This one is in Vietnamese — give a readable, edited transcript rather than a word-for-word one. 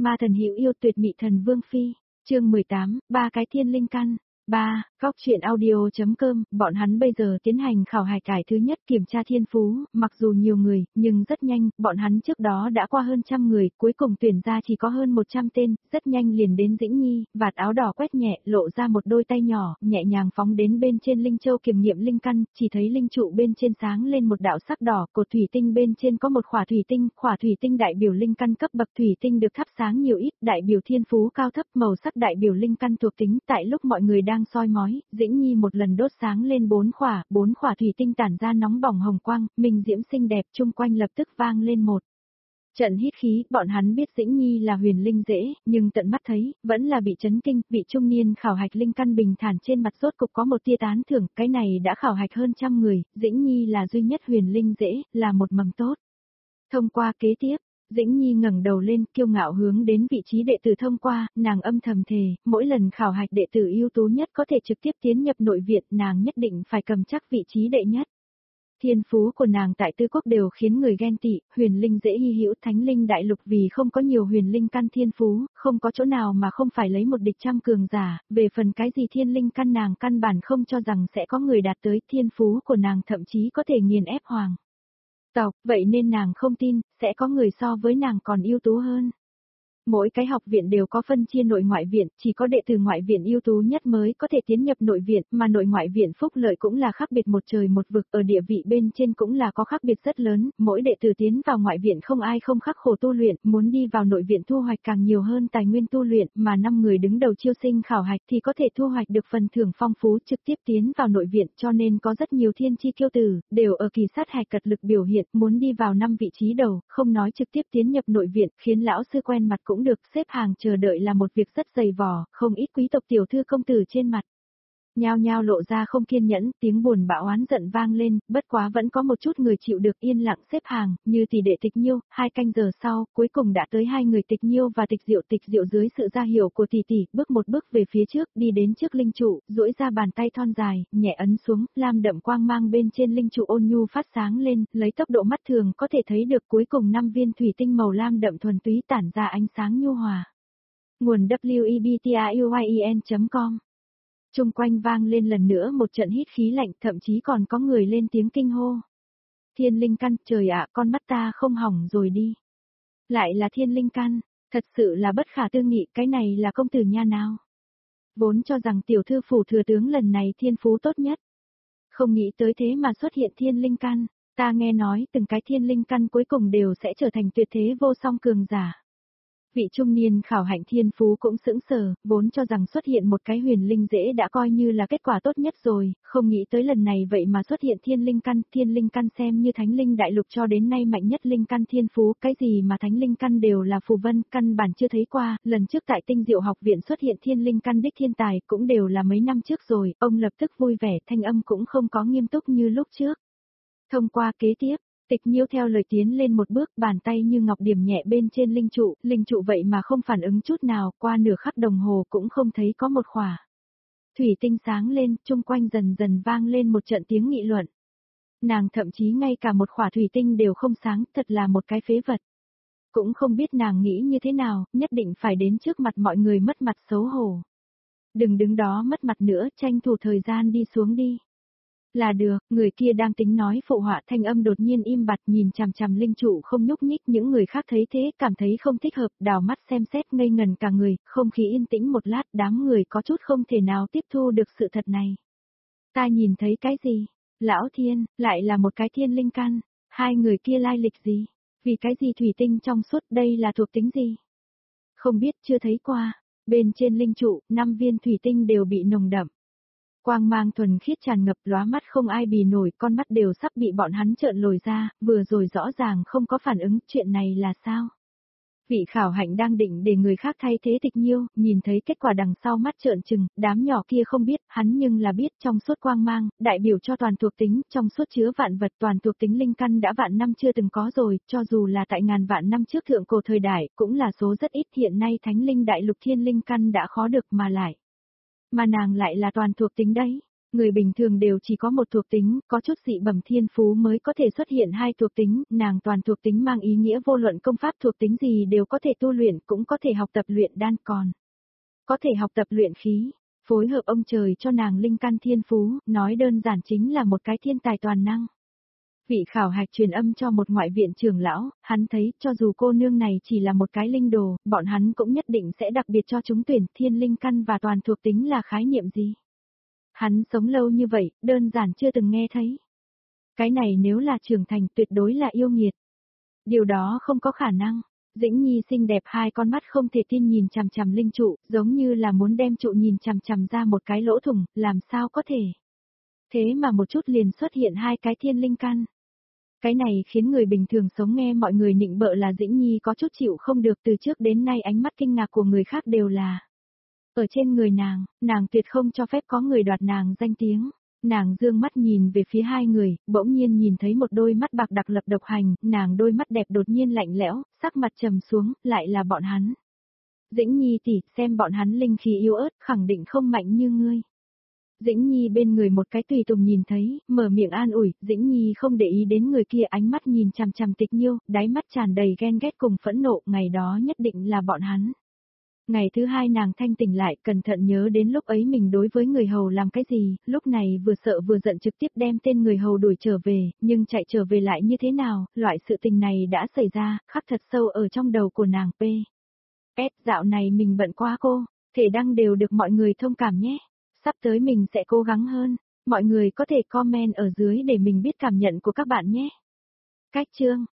Ma thần hữu yêu tuyệt mị thần vương phi, chương 18, ba cái thiên linh căn. Góc truyện audio.com, bọn hắn bây giờ tiến hành khảo hạch cải thứ nhất kiểm tra thiên phú, mặc dù nhiều người, nhưng rất nhanh, bọn hắn trước đó đã qua hơn 100 người, cuối cùng tuyển ra chỉ có hơn 100 tên, rất nhanh liền đến Dĩnh Nhi, vạt áo đỏ quét nhẹ, lộ ra một đôi tay nhỏ, nhẹ nhàng phóng đến bên trên linh châu kiểm nghiệm linh căn, chỉ thấy linh trụ bên trên sáng lên một đạo sắc đỏ, cột thủy tinh bên trên có một khỏa thủy tinh đại biểu linh căn cấp bậc thủy tinh được thắp sáng nhiều ít, đại biểu thiên phú cao thấp, màu sắc đại biểu linh căn thuộc tính, tại lúc mọi người đang soi mói, Dĩnh Nhi một lần đốt sáng lên 4 khỏa thủy tinh tản ra nóng bỏng hồng quang, minh diễm xinh đẹp, chung quanh lập tức vang lên một trận hít khí, bọn hắn biết Dĩnh Nhi là huyền linh dễ, nhưng tận mắt thấy, vẫn là bị chấn kinh, vị trung niên khảo hạch linh căn bình thản trên mặt rốt cục có một tia tán thưởng, cái này đã khảo hạch hơn 100 người, Dĩnh Nhi là duy nhất huyền linh dễ, là một mầm tốt. Thông qua kế tiếp, Dĩnh Nhi ngẩng đầu lên, kiêu ngạo hướng đến vị trí đệ tử thông qua, nàng âm thầm thề, mỗi lần khảo hạch đệ tử ưu tú nhất có thể trực tiếp tiến nhập nội viện, nàng nhất định phải cầm chắc vị trí đệ nhất. Thiên phú của nàng tại Tư Quốc đều khiến người ghen tị, huyền linh dễ hy hữu, thánh linh đại lục vì không có nhiều huyền linh căn thiên phú, không có chỗ nào mà không phải lấy một địch trăm cường giả, về phần cái gì thiên linh căn nàng căn bản không cho rằng sẽ có người đạt tới, thiên phú của nàng thậm chí có thể nghiền ép hoàng tộc, vậy nên nàng không tin, sẽ có người so với nàng còn ưu tú hơn. Mỗi cái học viện đều có phân chia nội ngoại viện, chỉ có đệ tử ngoại viện ưu tú nhất mới có thể tiến nhập nội viện, mà nội ngoại viện phúc lợi cũng là khác biệt một trời một vực, ở địa vị bên trên cũng là có khác biệt rất lớn, mỗi đệ tử tiến vào ngoại viện không ai không khắc khổ tu luyện, muốn đi vào nội viện thu hoạch càng nhiều hơn tài nguyên tu luyện, mà 5 người đứng đầu chiêu sinh khảo hạch thì có thể thu hoạch được phần thưởng phong phú trực tiếp tiến vào nội viện, cho nên có rất nhiều thiên chi kiêu tử, đều ở kỳ sát hạch cật lực biểu hiện, muốn đi vào 5 vị trí đầu, không nói trực tiếp tiến nhập nội viện, khiến lão sư quen mặt cũng được, xếp hàng chờ đợi là một việc rất dày vò, không ít quý tộc tiểu thư công tử trên mặt nhao nhao lộ ra không kiên nhẫn, tiếng buồn bã oán giận vang lên, bất quá vẫn có một chút người chịu được yên lặng xếp hàng, như tỷ đệ Tịch Nhiêu, 2 canh giờ sau, cuối cùng đã tới 2 người Tịch Nhiêu và Tịch Diệu dưới sự ra hiệu của tỷ, bước một bước về phía trước, đi đến trước linh trụ, duỗi ra bàn tay thon dài, nhẹ ấn xuống, lam đậm quang mang bên trên linh trụ ôn nhu phát sáng lên, lấy tốc độ mắt thường có thể thấy được cuối cùng 5 viên thủy tinh màu lam đậm thuần túy tản ra ánh sáng nhu hòa. Nguồn webtruyen.com. Trung quanh vang lên lần nữa một trận hít khí lạnh, thậm chí còn có người lên tiếng kinh hô. Thiên linh căn, trời ạ, con mắt ta không hỏng rồi đi. Lại là thiên linh căn, thật sự là bất khả tư nghị, cái này là công tử nha nào. Vốn cho rằng tiểu thư phủ thừa tướng lần này thiên phú tốt nhất. Không nghĩ tới thế mà xuất hiện thiên linh căn, ta nghe nói từng cái thiên linh căn cuối cùng đều sẽ trở thành tuyệt thế vô song cường giả. Vị trung niên khảo hạnh thiên phú cũng sững sờ, vốn cho rằng xuất hiện một cái huyền linh dễ đã coi như là kết quả tốt nhất rồi, không nghĩ tới lần này vậy mà xuất hiện thiên linh căn xem như thánh linh đại lục cho đến nay mạnh nhất linh căn thiên phú, cái gì mà thánh linh căn đều là phù vân, căn bản chưa thấy qua, lần trước tại Tinh Diệu học viện xuất hiện thiên linh căn đích thiên tài cũng đều là mấy năm trước rồi, ông lập tức vui vẻ, thanh âm cũng không có nghiêm túc như lúc trước. Thông qua kế tiếp, Tịch Nhiêu theo lời tiến lên một bước, bàn tay như ngọc điểm nhẹ bên trên linh trụ vậy mà không phản ứng chút nào, qua nửa khắc đồng hồ cũng không thấy có một khỏa thủy tinh sáng lên, chung quanh dần dần vang lên một trận tiếng nghị luận. Nàng thậm chí ngay cả một khỏa thủy tinh đều không sáng, thật là một cái phế vật. Cũng không biết nàng nghĩ như thế nào, nhất định phải đến trước mặt mọi người mất mặt xấu hổ. Đừng đứng đó mất mặt nữa, tranh thủ thời gian đi xuống đi. Là được, người kia đang tính nói phụ họa, thanh âm đột nhiên im bặt, nhìn chằm chằm linh trụ không nhúc nhích, những người khác thấy thế cảm thấy không thích hợp, đào mắt xem xét ngây ngần cả người, không khí yên tĩnh một lát, đám người có chút không thể nào tiếp thu được sự thật này. Ta nhìn thấy cái gì? Lão thiên, lại là một cái thiên linh căn, 2 người kia lai lịch gì? Vì cái gì thủy tinh trong suốt, đây là thuộc tính gì? Không biết, chưa thấy qua. Bên trên linh trụ, 5 viên thủy tinh đều bị nồng đậm quang mang thuần khiết tràn ngập, lóa mắt không ai bì nổi, con mắt đều sắp bị bọn hắn trợn lồi ra, vừa rồi rõ ràng không có phản ứng, chuyện này là sao? Vị khảo hạnh đang định để người khác thay thế Tịch Nhiêu, nhìn thấy kết quả đằng sau mắt trợn trừng, đám nhỏ kia không biết, hắn nhưng là biết, trong suốt quang mang, đại biểu cho toàn thuộc tính, trong suốt chứa vạn vật, toàn thuộc tính linh căn đã vạn năm chưa từng có rồi, cho dù là tại ngàn vạn năm trước thượng cổ thời đại, cũng là số rất ít, hiện nay thánh linh đại lục thiên linh căn đã khó được mà lại. Mà nàng lại là toàn thuộc tính đấy. Người bình thường đều chỉ có một thuộc tính, có chút dị bẩm thiên phú mới có thể xuất hiện hai thuộc tính, nàng toàn thuộc tính mang ý nghĩa vô luận công pháp thuộc tính gì đều có thể tu luyện, cũng có thể học tập luyện đan còn. Có thể học tập luyện khí, phối hợp ông trời cho nàng linh căn thiên phú, nói đơn giản chính là một cái thiên tài toàn năng. Vị khảo hạch truyền âm cho một ngoại viện trưởng lão, hắn thấy cho dù cô nương này chỉ là một cái linh đồ, bọn hắn cũng nhất định sẽ đặc biệt cho chúng tuyển thiên linh căn và toàn thuộc tính là khái niệm gì. Hắn sống lâu như vậy, đơn giản chưa từng nghe thấy. Cái này nếu là trưởng thành tuyệt đối là yêu nghiệt. Điều đó không có khả năng. Dĩnh Nhi xinh đẹp hai con mắt không thể tin nhìn chằm chằm linh trụ, giống như là muốn đem trụ nhìn chằm chằm ra một cái lỗ thủng, làm sao có thể. Thế mà một chút liền xuất hiện hai cái thiên linh căn. Cái này khiến người bình thường sống nghe mọi người nịnh bợ là Dĩnh Nhi có chút chịu không được, từ trước đến nay ánh mắt kinh ngạc của người khác đều là ở trên người nàng tuyệt không cho phép có người đoạt nàng danh tiếng. Nàng dương mắt nhìn về phía hai người, bỗng nhiên nhìn thấy một đôi mắt bạc đặc lập độc hành, nàng đôi mắt đẹp đột nhiên lạnh lẽo, sắc mặt trầm xuống, lại là bọn hắn. Dĩnh Nhi tỷ, xem bọn hắn linh khí yếu ớt, khẳng định không mạnh như ngươi. Dĩnh Nhi bên người một cái tùy tùng nhìn thấy, mở miệng an ủi, Dĩnh Nhi không để ý đến người kia, ánh mắt nhìn chằm chằm Tịch Nhiêu, đáy mắt tràn đầy ghen ghét cùng phẫn nộ, ngày đó nhất định là bọn hắn. Ngày thứ hai nàng thanh tỉnh lại, cẩn thận nhớ đến lúc ấy mình đối với người hầu làm cái gì, lúc này vừa sợ vừa giận trực tiếp đem tên người hầu đuổi trở về, nhưng chạy trở về lại như thế nào, loại sự tình này đã xảy ra, khắc thật sâu ở trong đầu của nàng P. Dạo này mình bận quá cô, thể đăng đều được mọi người thông cảm nhé, sắp tới mình sẽ cố gắng hơn, mọi người có thể comment ở dưới để mình biết cảm nhận của các bạn nhé. Cách chương